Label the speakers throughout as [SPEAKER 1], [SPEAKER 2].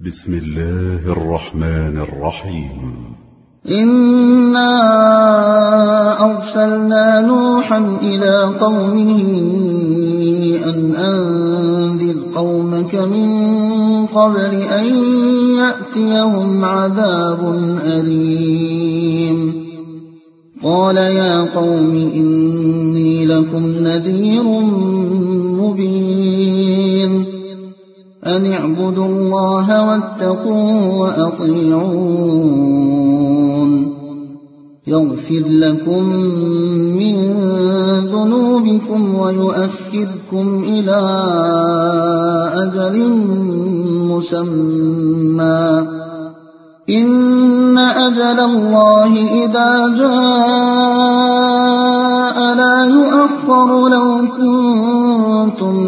[SPEAKER 1] بسم الله الرحمن الرحيم.
[SPEAKER 2] إنا أرسلنا نوحا إلى قومه أن أنذر قومك من قبل أن يأتيهم عذاب أليم. قال يا قوم إني لكم نذير مبين أن اعبدوا الله واتقوه وأطيعون يغفر لكم من ذنوبكم ويؤخركم إلى أجل مسمى إن أجل الله إذا جاء لا يؤخر لو كنتم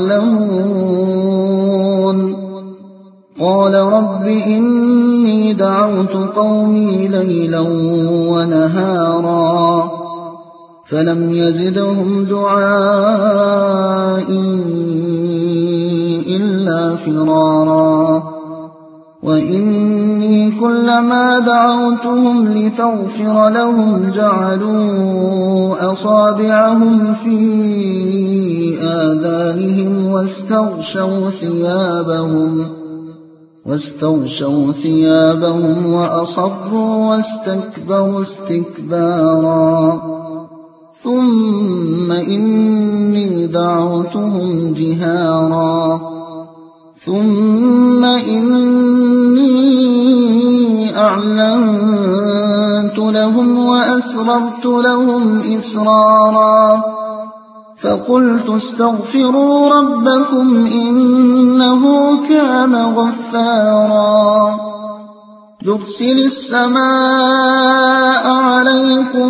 [SPEAKER 2] تعلمون. قال رب إني دعوت قومي ليلا ونهارا فلم يزدهم دعائي إلا فرارا وإني كلما دعوتهم لتغفر لهم جعلوا أصابعهم في آذانهم واستغشوا ثيابهم وأصروا واستكبروا استكبارا ثم إني دعوتهم جهارا ثم إني أعلنت لهم وأسررت لهم إسرارا فقلت استغفروا ربكم إنه كان غفارا يرسل السماء عليكم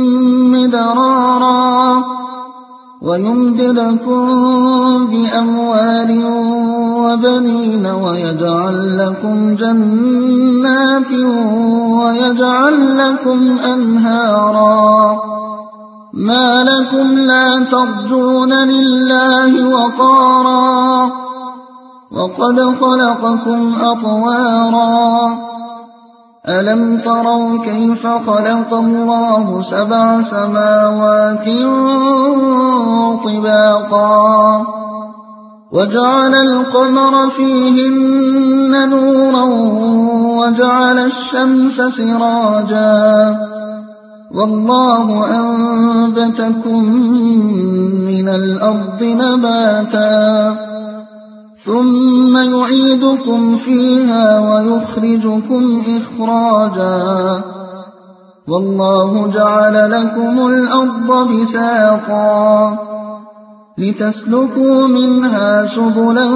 [SPEAKER 2] مدرارا ويمددكم بأموال وبنين ويجعل لكم جنات ويجعل لكم أنهارا ما لكم لا ترجون لله وقارا وقد خلقكم أطوارا ألم تروا كيف خلق الله 7 سماوات طباقا وجعل القمر فيهن نورا وجعل الشمس سراجا والله أنبتكم من الأرض نباتا ثم يعيدكم فيها ويخرجكم إخراجا والله جعل لكم الأرض بساطا لتسلكوا منها سبلا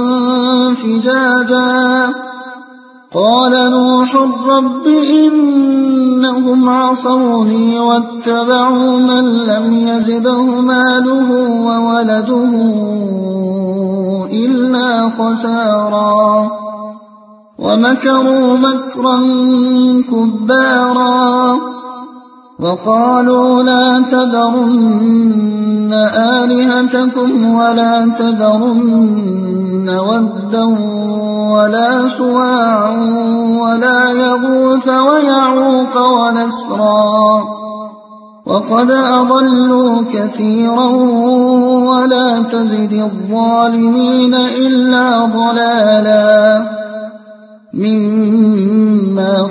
[SPEAKER 2] فجاجا قال نوح رب إنهم عصوني واتبعوا من لم يزده ماله وولده إلا خسارا ومكروا مكرا كبارا وقالوا لا تذرن آلهتكم ولا تذرن ودا ولا سواعا ولا يغوث ويعوق ونسرا وقد أضلوا كثيرا ولا تزد الظالمين إلا ضلالا مما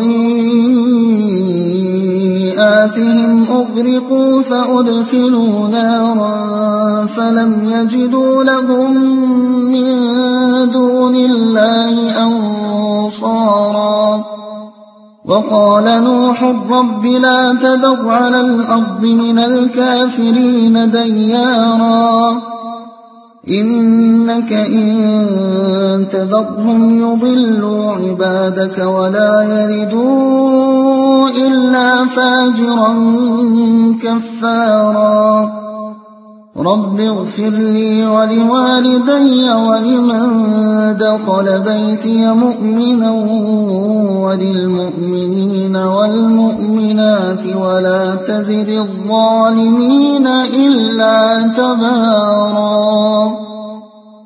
[SPEAKER 2] خطيئاتهم أغرقوا فأدخلوا نارا فلم يجدوا لهم من دون الله أنصارا وقال نوح رب لا تذر على الأرض من الكافرين ديارا إنك إن تذرهم يضلوا عبادك ولا يلدوا إلا فاجرا كفارا رب اغفر لي ولوالدي ولمن دخل بيتي مؤمنا وللمؤمنين والمؤمنات ولا تزد الظالمين إلا تبارا.